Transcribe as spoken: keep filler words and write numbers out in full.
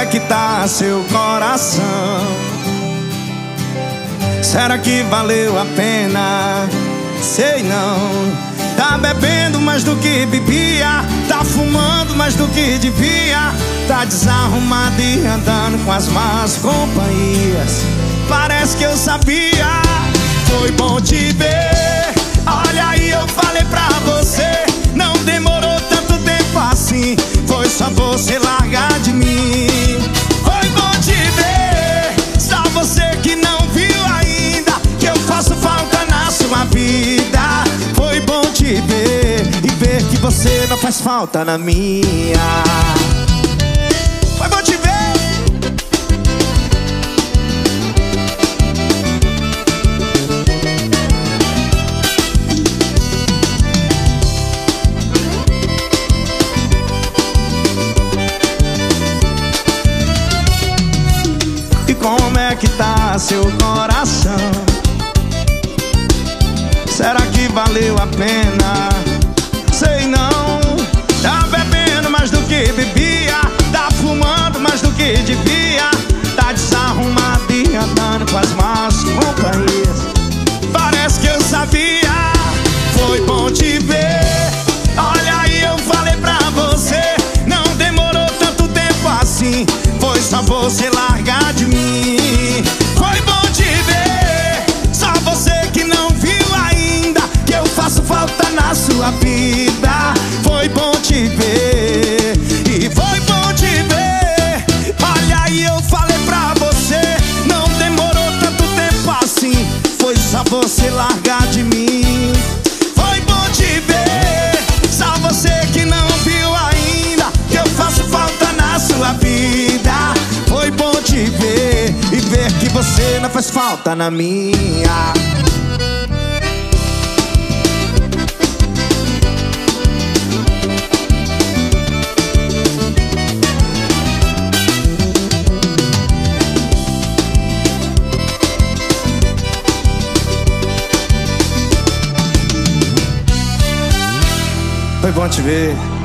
que tá seu coração? Será que valeu a pena? Sei não. Tá bebendo mais do que bebia, tá fumando mais do que devia, tá desarrumado e andando com as más companhias. Parece que eu sabia. Foi bom te ver. Olha aí, eu falei pra você. Não demorou tanto tempo assim. Foi só você largar de mim. Foi bom te ver. Só você que não viu ainda que eu faço falta na sua vida. Foi bom te ver e ver que você não faz falta na minha. Foi bom te ver. E como é que tá seu coração? Será que valeu a pena? Sei não. Tá bebendo mais do que bebia, tá fumando mais do que devia, tá desarrumado e andando com as más companhias. Parece que eu sabia. Foi bom te ver. Olha aí, eu falei pra você. Não demorou tanto tempo assim. Foi só você largar de mim. Foi bom te ver. Só você que não viu ainda que eu faço falta na sua vida. Foi bom te ver e foi bom te ver. Olha aí, eu falei pra você. Não demorou tanto tempo assim. Foi só você largar de mim. Foi bom te ver. Só você que não viu ainda que eu faço falta na sua vida. Foi bom te ver e ver que você não faz falta na minha. Foi bom te ver.